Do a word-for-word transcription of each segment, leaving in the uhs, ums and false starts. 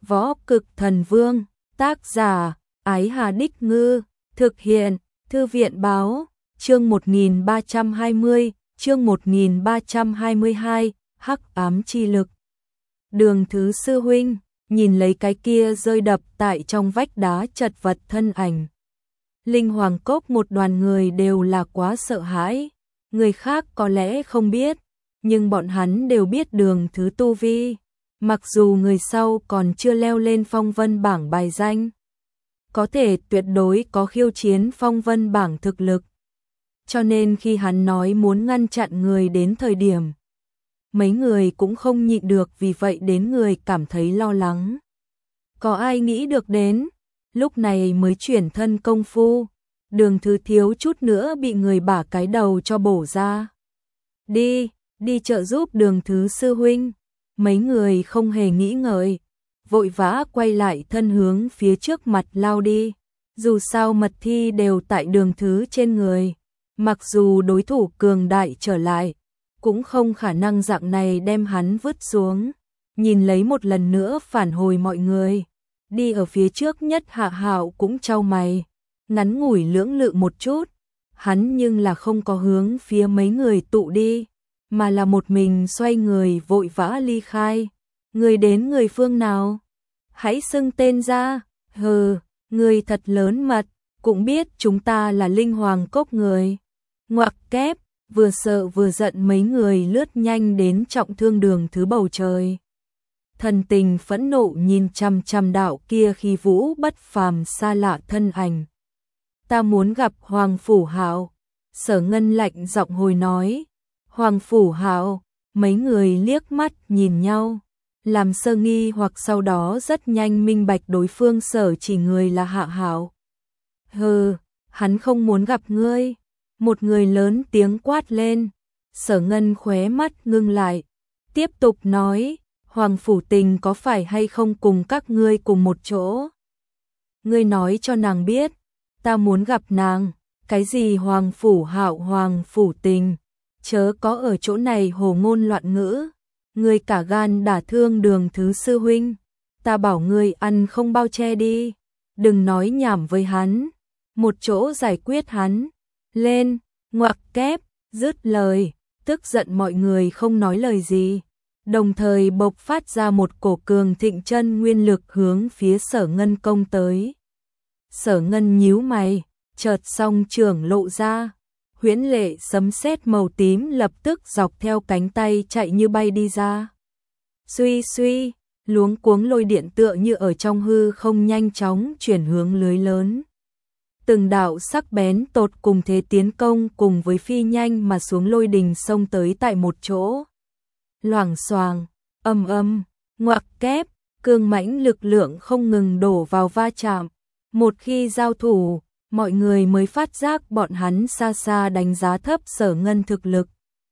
Võ Cực Thần Vương, tác giả, Ái Hà Đích Ngư, thực hiện, Thư viện Báo, chương một nghìn ba trăm hai mươi, chương một nghìn ba trăm hai mươi hai, Hắc Ám Chi Lực. Đường Thứ sư huynh, nhìn lấy cái kia rơi đập tại trong vách đá chật vật thân ảnh. Linh Hoàng Cốc một đoàn người đều là quá sợ hãi, người khác có lẽ không biết, nhưng bọn hắn đều biết Đường Thứ tu vi, mặc dù người sau còn chưa leo lên phong vân bảng bài danh, có thể tuyệt đối có khiêu chiến phong vân bảng thực lực. Cho nên khi hắn nói muốn ngăn chặn người đến thời điểm, mấy người cũng không nhịn được, vì vậy đến người cảm thấy lo lắng. Có ai nghĩ được đến, lúc này mới chuyển thân công phu, Đường Thứ thiếu chút nữa bị người bả cái đầu cho bổ ra. Đi, đi trợ giúp Đường Thứ sư huynh. Mấy người không hề nghĩ ngợi, vội vã quay lại thân hướng phía trước mặt lao đi. Dù sao mật thi đều tại Đường Thứ trên người, mặc dù đối thủ cường đại trở lại, cũng không khả năng dạng này đem hắn vứt xuống. Nhìn lấy một lần nữa phản hồi mọi người, đi ở phía trước nhất Hạ Hạo cũng chau mày, ngắn ngủi lưỡng lự một chút, hắn nhưng là không có hướng phía mấy người tụ đi, mà là một mình xoay người vội vã ly khai. Người đến người phương nào? Hãy xưng tên ra. Hừ, người thật lớn mật, cũng biết chúng ta là Linh Hoàng Cốc người. Ngoặc kép, vừa sợ vừa giận mấy người lướt nhanh đến trọng thương Đường Thứ bầu trời. Thần tình phẫn nộ nhìn chằm chằm đạo kia khi vũ bất phàm xa lạ thân ảnh. Ta muốn gặp Hoàng Phủ Hạo. Sở Ngân lạnh giọng hồi nói. Hoàng Phủ Hạo, mấy người liếc mắt nhìn nhau, làm sơ nghi hoặc sau đó rất nhanh minh bạch đối phương sở chỉ người là Hạ Hạo. Hừ, hắn không muốn gặp ngươi. Một người lớn tiếng quát lên. Sở Ngân khóe mắt ngưng lại, tiếp tục nói, Hoàng Phủ Tình có phải hay không cùng các ngươi cùng một chỗ? Ngươi nói cho nàng biết, ta muốn gặp nàng. Cái gì Hoàng Phủ Hạo Hoàng Phủ Tình? Chớ có ở chỗ này hồ ngôn loạn ngữ, ngươi cả gan đả thương Đường Thứ sư huynh, ta bảo ngươi ăn không bao che đi, đừng nói nhảm với hắn, một chỗ giải quyết hắn. Lên, ngoặc kép, dứt lời, tức giận mọi người không nói lời gì, đồng thời bộc phát ra một cổ cường thịnh chân nguyên lực hướng phía Sở Ngân công tới. Sở Ngân nhíu mày, chợt song trưởng lộ ra. Huyễn lệ sấm sét màu tím lập tức dọc theo cánh tay chạy như bay đi ra. Suy suy, luống cuống lôi điện tựa như ở trong hư không nhanh chóng chuyển hướng lưới lớn. Từng đạo sắc bén tột cùng thế tiến công cùng với phi nhanh mà xuống lôi đình xông tới tại một chỗ. Loảng xoàng, âm âm, ngoặc kép, cương mãnh lực lượng không ngừng đổ vào va chạm. Một khi giao thủ, mọi người mới phát giác bọn hắn xa xa đánh giá thấp Sở Ngân thực lực.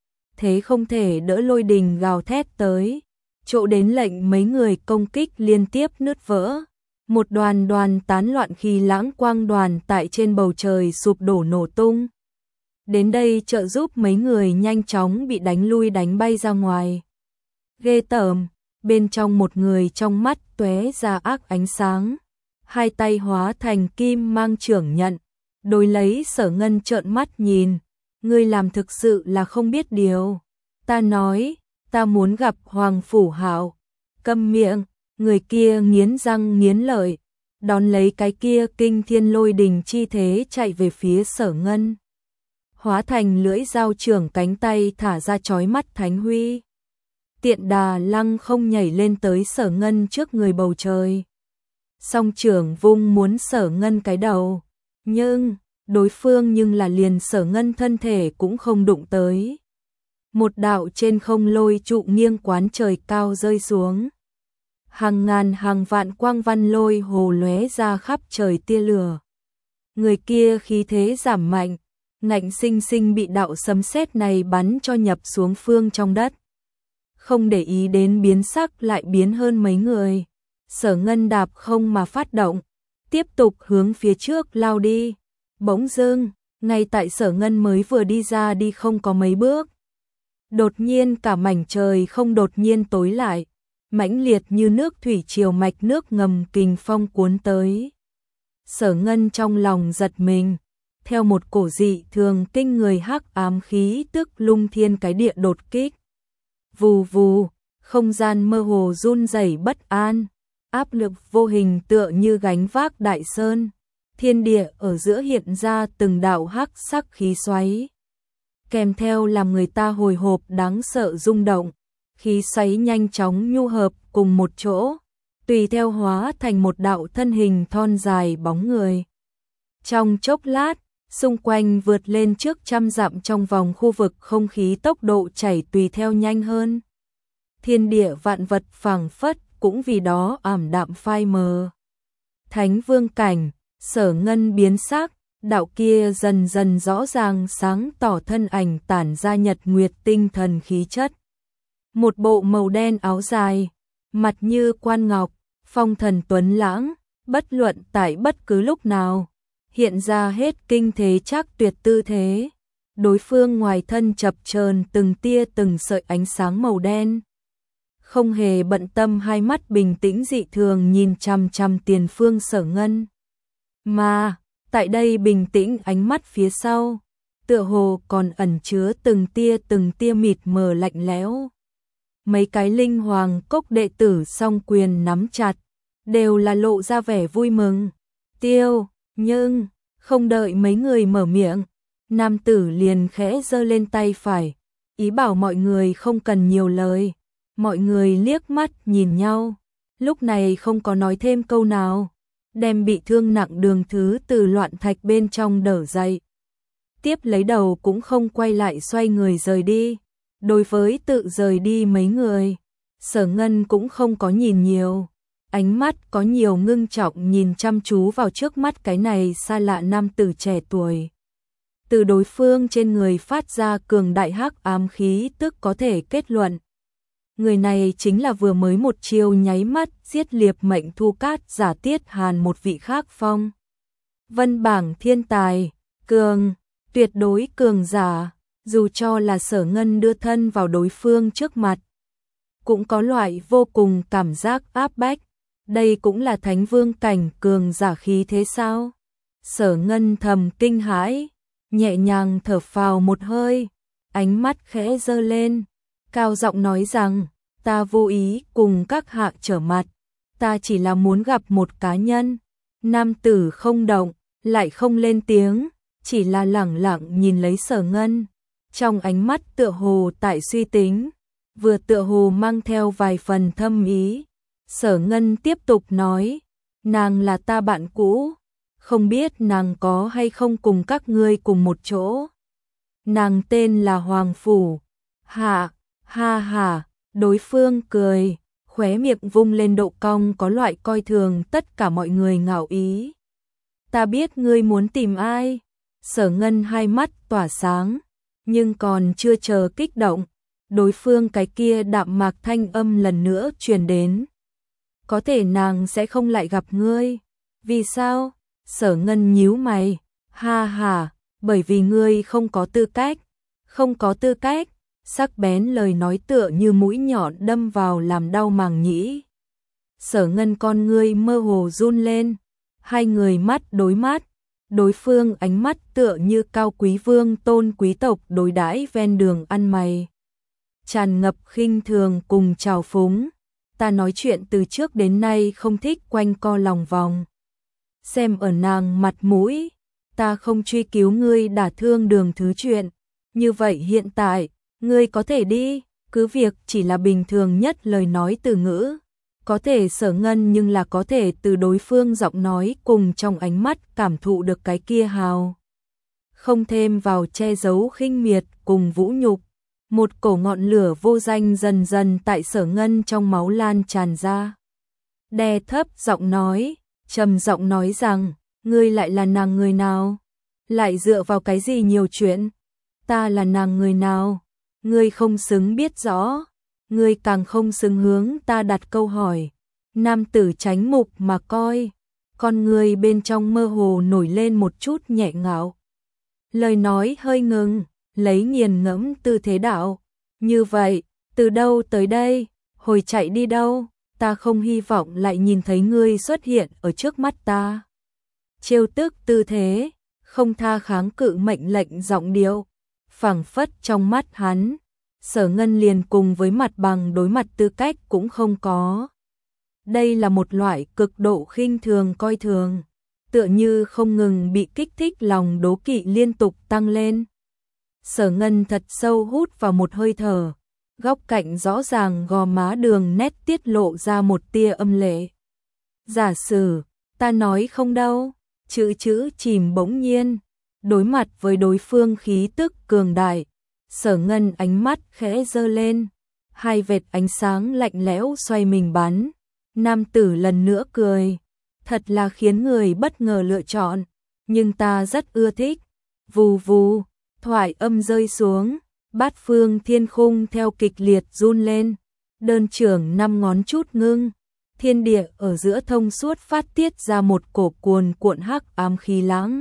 Thế không thể đỡ lôi đình gào thét tới, chỗ đến lệnh mấy người công kích liên tiếp nứt vỡ. Một đoàn đoàn tán loạn khi lãng quang đoàn tại trên bầu trời sụp đổ nổ tung. Đến đây trợ giúp mấy người nhanh chóng bị đánh lui đánh bay ra ngoài. Ghê tởm, bên trong một người trong mắt tóe ra ác ánh sáng. Hai tay hóa thành kim mang trưởng nhận, đối lấy Sở Ngân trợn mắt nhìn, ngươi làm thực sự là không biết điều. Ta nói, ta muốn gặp Hoàng Phủ Hạo. Câm miệng, người kia nghiến răng nghiến lợi, đón lấy cái kia kinh thiên lôi đình chi thế chạy về phía Sở Ngân. Hóa thành lưỡi dao trưởng cánh tay thả ra chói mắt thánh huy. Tiện đà lăng không nhảy lên tới Sở Ngân trước người bầu trời. Song trưởng vung muốn Sở Ngân cái đầu, nhưng đối phương nhưng là liền Sở Ngân thân thể cũng không đụng tới. Một đạo trên không lôi trụ nghiêng quán trời cao rơi xuống. Hàng ngàn hàng vạn quang văn lôi hồ lóe ra khắp trời tia lửa. Người kia khí thế giảm mạnh, ngạnh sinh sinh bị đạo sấm sét này bắn cho nhập xuống phương trong đất. Không để ý đến biến sắc lại biến hơn mấy người. Sở Ngân đạp không mà phát động, tiếp tục hướng phía trước lao đi. Bỗng dưng, ngay tại Sở Ngân mới vừa đi ra đi không có mấy bước, đột nhiên cả mảnh trời không đột nhiên tối lại, mãnh liệt như nước thủy triều mạch nước ngầm kình phong cuốn tới. Sở Ngân trong lòng giật mình, theo một cổ dị thường kinh người hắc ám khí tức lung thiên cái địa đột kích. Vù vù, không gian mơ hồ run rẩy bất an, áp lực vô hình tựa như gánh vác đại sơn, thiên địa ở giữa hiện ra từng đạo hắc sắc khí xoáy. Kèm theo làm người ta hồi hộp đáng sợ rung động, khí xoáy nhanh chóng nhu hợp cùng một chỗ, tùy theo hóa thành một đạo thân hình thon dài bóng người. Trong chốc lát, xung quanh vượt lên trước trăm dặm trong vòng khu vực không khí tốc độ chảy tùy theo nhanh hơn. Thiên địa vạn vật phảng phất cũng vì đó ảm đạm phai mờ. Thánh vương cảnh, Sở Ngân biến sắc, đạo kia dần dần rõ ràng sáng tỏ thân ảnh tản ra nhật nguyệt tinh thần khí chất. Một bộ màu đen áo dài, mặt như quan ngọc, phong thần tuấn lãng, bất luận tại bất cứ lúc nào, hiện ra hết kinh thế chắc tuyệt tư thế. Đối phương ngoài thân chập chờn từng tia từng sợi ánh sáng màu đen, không hề bận tâm, hai mắt bình tĩnh dị thường nhìn chằm chằm tiền phương Sở Ngân. Mà, tại đây bình tĩnh ánh mắt phía sau, tựa hồ còn ẩn chứa từng tia từng tia mịt mờ lạnh lẽo. Mấy cái linh hoàng cốc đệ tử song quyền nắm chặt, đều là lộ ra vẻ vui mừng. Tiêu, nhưng, không đợi mấy người mở miệng, nam tử liền khẽ giơ lên tay phải, ý bảo mọi người không cần nhiều lời. Mọi người liếc mắt nhìn nhau, lúc này không có nói thêm câu nào, đem bị thương nặng Đường Thứ từ loạn thạch bên trong đỡ dậy. Tiếp lấy đầu cũng không quay lại xoay người rời đi. Đối với tự rời đi mấy người, Sở Ngân cũng không có nhìn nhiều, ánh mắt có nhiều ngưng trọng nhìn chăm chú vào trước mắt cái này xa lạ nam tử trẻ tuổi. Từ đối phương trên người phát ra cường đại hắc ám khí tức có thể kết luận, người này chính là vừa mới một chiêu nháy mắt giết liệp mệnh Thu Cát giả Tiết Hàn một vị khác phong vân bảng thiên tài, cường, tuyệt đối cường giả. Dù cho là Sở Ngân đưa thân vào đối phương trước mặt, cũng có loại vô cùng cảm giác áp bách. Đây cũng là thánh vương cảnh cường giả khí thế sao? Sở Ngân thầm kinh hãi, nhẹ nhàng thở phào một hơi, ánh mắt khẽ giơ lên, cao giọng nói rằng, ta vô ý cùng các hạ trở mặt, ta chỉ là muốn gặp một cá nhân. Nam tử không động, lại không lên tiếng, chỉ là lẳng lặng nhìn lấy Sở Ngân. Trong ánh mắt tựa hồ tại suy tính, vừa tựa hồ mang theo vài phần thâm ý. Sở Ngân tiếp tục nói, nàng là ta bạn cũ, không biết nàng có hay không cùng các ngươi cùng một chỗ. Nàng tên là Hoàng Phủ. Hạ, ha ha, đối phương cười, khóe miệng vung lên độ cong có loại coi thường tất cả mọi người ngạo ý. Ta biết ngươi muốn tìm ai. Sở Ngân hai mắt tỏa sáng, nhưng còn chưa chờ kích động, đối phương cái kia đạm mạc thanh âm lần nữa truyền đến. Có thể nàng sẽ không lại gặp ngươi. Vì sao? Sở Ngân nhíu mày. Ha ha, bởi vì ngươi không có tư cách. Không có tư cách. Sắc bén lời nói tựa như mũi nhọn đâm vào làm đau màng nhĩ. Sở Ngân con ngươi mơ hồ run lên. Hai người mắt đối mắt. Đối phương ánh mắt tựa như cao quý vương tôn quý tộc đối đãi ven đường ăn mày, tràn ngập khinh thường cùng trào phúng. Ta nói chuyện từ trước đến nay không thích quanh co lòng vòng. Xem ở nàng mặt mũi, ta không truy cứu ngươi đả thương Đường Thứ chuyện. Như vậy hiện tại, ngươi có thể đi, cứ việc chỉ là bình thường nhất lời nói từ ngữ. Có thể Sở Ngân nhưng là có thể từ đối phương giọng nói cùng trong ánh mắt cảm thụ được cái kia hào. Không thêm vào che giấu khinh miệt cùng vũ nhục. Một cổ ngọn lửa vô danh dần dần tại Sở Ngân trong máu lan tràn ra. Đè thấp giọng nói, trầm giọng nói rằng, ngươi lại là nàng người nào? Lại dựa vào cái gì nhiều chuyện? Ta là nàng người nào? Ngươi không xứng biết rõ. Ngươi càng không xứng hướng ta đặt câu hỏi. Nam tử tránh mục mà coi, con người bên trong mơ hồ nổi lên một chút nhẹ ngạo. Lời nói hơi ngừng, lấy nghiền ngẫm tư thế đạo. Như vậy, từ đâu tới đây? Hồi chạy đi đâu, ta không hy vọng lại nhìn thấy ngươi xuất hiện ở trước mắt ta. Trêu tức tư thế, không tha kháng cự mệnh lệnh giọng điệu, phảng phất trong mắt hắn, Sở Ngân liền cùng với mặt bằng đối mặt tư cách cũng không có. Đây là một loại cực độ khinh thường coi thường, tựa như không ngừng bị kích thích lòng đố kỵ liên tục tăng lên. Sở Ngân thật sâu hút vào một hơi thở, góc cạnh rõ ràng gò má đường nét tiết lộ ra một tia âm lệ. Giả sử, ta nói không đâu, chữ chữ chìm bỗng nhiên, đối mặt với đối phương khí tức cường đại, Sở Ngân ánh mắt khẽ giơ lên, hai vệt ánh sáng lạnh lẽo xoay mình bắn. Nam tử lần nữa cười, thật là khiến người bất ngờ lựa chọn, nhưng ta rất ưa thích. Vù vù, thoại âm rơi xuống, bát phương thiên khung theo kịch liệt run lên, đơn trưởng năm ngón chút ngưng, thiên địa ở giữa thông suốt phát tiết ra một cổ cuồn cuộn hắc ám khí lãng.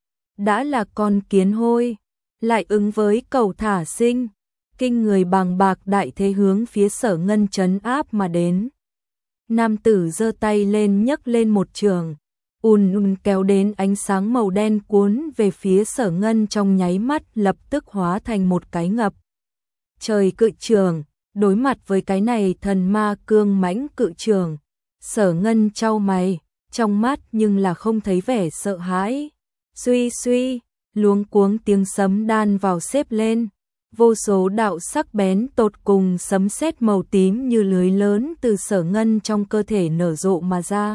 Đã là con kiến hôi, lại ứng với cầu thả sinh, kinh người bàng bạc đại thế hướng phía Sở Ngân trấn áp mà đến. Nam tử giơ tay lên nhấc lên một trường, ùn ùn kéo đến ánh sáng màu đen cuốn về phía Sở Ngân trong nháy mắt lập tức hóa thành một cái ngập trời cự trường. Đối mặt với cái này thần ma cương mãnh cự trường, Sở Ngân chau mày, trong mắt nhưng là không thấy vẻ sợ hãi. Suy suy, luống cuống tiếng sấm đan vào xếp lên, vô số đạo sắc bén tột cùng sấm sét màu tím như lưới lớn từ Sở Ngân trong cơ thể nở rộ mà ra.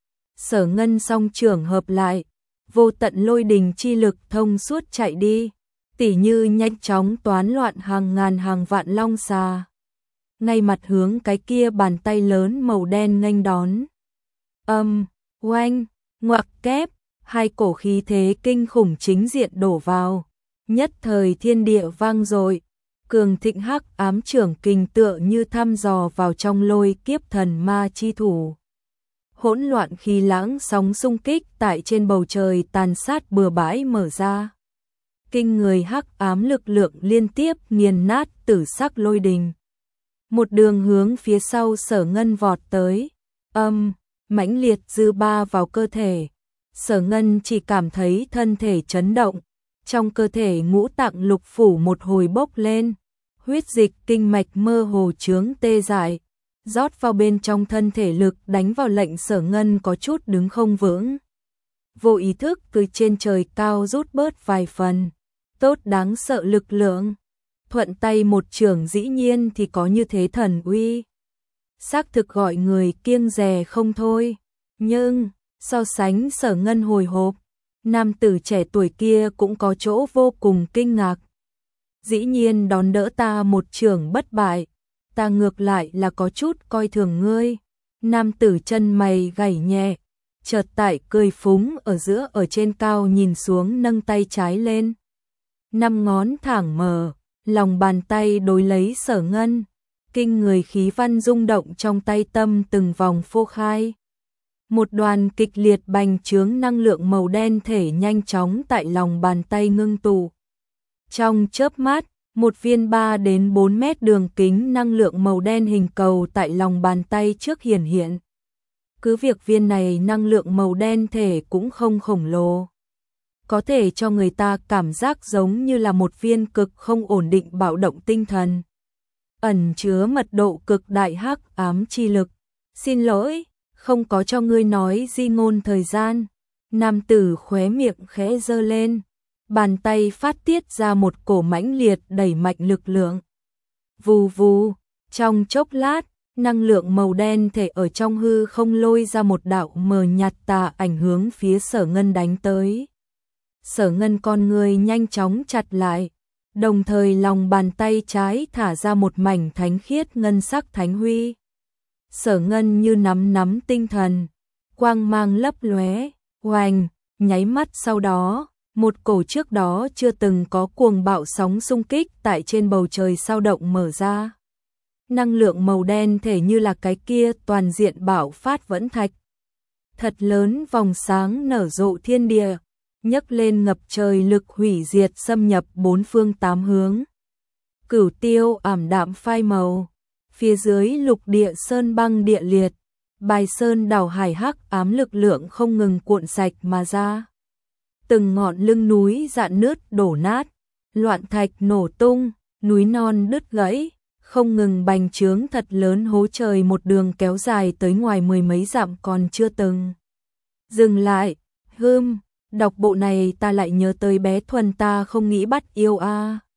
Sở Ngân song trưởng hợp lại, vô tận lôi đình chi lực thông suốt chạy đi, tỉ như nhanh chóng toán loạn hàng ngàn hàng vạn long xà. Ngay mặt hướng cái kia bàn tay lớn màu đen nghênh đón. Âm, oanh, ngoặc kép, hai cổ khí thế kinh khủng chính diện đổ vào. Nhất thời thiên địa vang dội, cường thịnh hắc ám trưởng kình tựa như thăm dò vào trong lôi kiếp thần ma chi thủ. Hỗn loạn khí lãng sóng xung kích tại trên bầu trời tàn sát bừa bãi mở ra. Kinh người hắc ám lực lượng liên tiếp nghiền nát tử sắc lôi đình. Một đường hướng phía sau Sở Ngân vọt tới, âm, mãnh liệt dư ba vào cơ thể. Sở Ngân chỉ cảm thấy thân thể chấn động, trong cơ thể ngũ tạng lục phủ một hồi bốc lên, huyết dịch kinh mạch mơ hồ chướng tê dại, rót vào bên trong thân thể lực đánh vào lệnh Sở Ngân có chút đứng không vững. Vô ý thức từ trên trời cao rút bớt vài phần, tốt đáng sợ lực lượng. Thuận tay một trường dĩ nhiên thì có như thế thần uy. Xác thực gọi người kiêng dè không thôi, nhưng so sánh Sở Ngân hồi hộp, nam tử trẻ tuổi kia cũng có chỗ vô cùng kinh ngạc. Dĩ nhiên đón đỡ ta một trường bất bại, ta ngược lại là có chút coi thường ngươi. Nam tử chân mày gảy nhẹ, chợt tại cười phúng ở giữa ở trên cao nhìn xuống nâng tay trái lên. Năm ngón thẳng mở, lòng bàn tay đối lấy Sở Ngân, kinh người khí văn rung động trong tay tâm từng vòng phô khai. Một đoàn kịch liệt bành trướng năng lượng màu đen thể nhanh chóng tại lòng bàn tay ngưng tụ. Trong chớp mắt, một viên ba đến bốn mét đường kính năng lượng màu đen hình cầu tại lòng bàn tay trước hiển hiện. Cứ việc viên này năng lượng màu đen thể cũng không khổng lồ, có thể cho người ta cảm giác giống như là một viên cực không ổn định bạo động tinh thần, ẩn chứa mật độ cực đại hắc ám chi lực. Xin lỗi, không có cho ngươi nói di ngôn thời gian. Nam tử khóe miệng khẽ giơ lên, bàn tay phát tiết ra một cổ mãnh liệt đẩy mạnh lực lượng. Vù vù, trong chốc lát, năng lượng màu đen thể ở trong hư không lôi ra một đạo mờ nhạt tà ảnh hướng phía Sở Ngân đánh tới. Sở Ngân con người nhanh chóng chặt lại, đồng thời lòng bàn tay trái thả ra một mảnh thánh khiết ngân sắc thánh huy. Sở Ngân như nắm nắm tinh thần, quang mang lấp lóe, oanh, nháy mắt sau đó, một cổ trước đó chưa từng có cuồng bạo sóng xung kích tại trên bầu trời sao động mở ra. Năng lượng màu đen thể như là cái kia toàn diện bạo phát vẫn thạch. Thật lớn vòng sáng nở rộ thiên địa, nhấc lên ngập trời lực hủy diệt xâm nhập bốn phương tám hướng. Cửu tiêu ảm đạm phai màu, Phía dưới lục địa sơn băng địa liệt, bài sơn đảo hải hắc ám lực lượng không ngừng cuộn sạch mà ra. Từng ngọn lưng núi dạn nứt đổ nát, loạn thạch nổ tung, núi non đứt gãy, không ngừng bành trướng thật lớn, hố trời một đường kéo dài tới ngoài mười mấy dặm còn chưa từng dừng lại. Hưm, đọc bộ này ta lại nhớ tới bé Thuần, ta không nghĩ bắt yêu a. À.